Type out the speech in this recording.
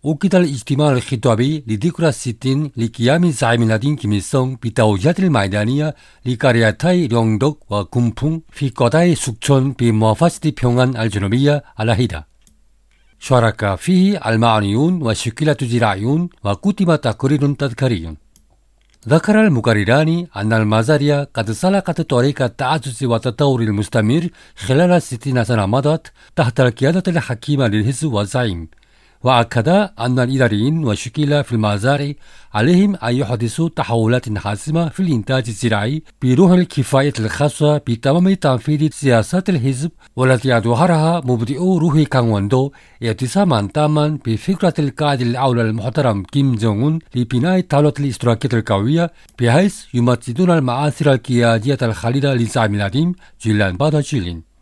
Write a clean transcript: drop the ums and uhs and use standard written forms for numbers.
أكد الاجتماع الخطابي لذكرى 60 لقيام زعيم الدين كيم إل سونغ بالتوجيهات الميدانية لقريتي 령독 وكون풍 في قضاء سوك촌 بمحافظة 평안 الجنوبية الواحدة. شارك فيه المعنيون وشكلة زراعيون وكتب تقرير تذكاري. ذكر المقرران أن المزارية قد سلكت طريق التعزز والتطور المستمر خلال 60 سنة مضت تحت القيادة الحكيمة للحزب والزعيم، وأكد أن الإداريين والشكلة في المزارع عليهم أن يحدثوا تحولات حاسمة في الإنتاج الزراعي بروح الكفاية الخاصة بتمام تنفيذ سياسات الحزب والتي أظهرها مبدئو روح 강원도 اعتصاما تاما بفكرة القائد الأول المحترم كيم جونغ أون لبناء الدولة الاشتراكية القوية بحيث يمثلون المآثر القيادية الخالدة لزعيم القديم جيلان بادا جيلين.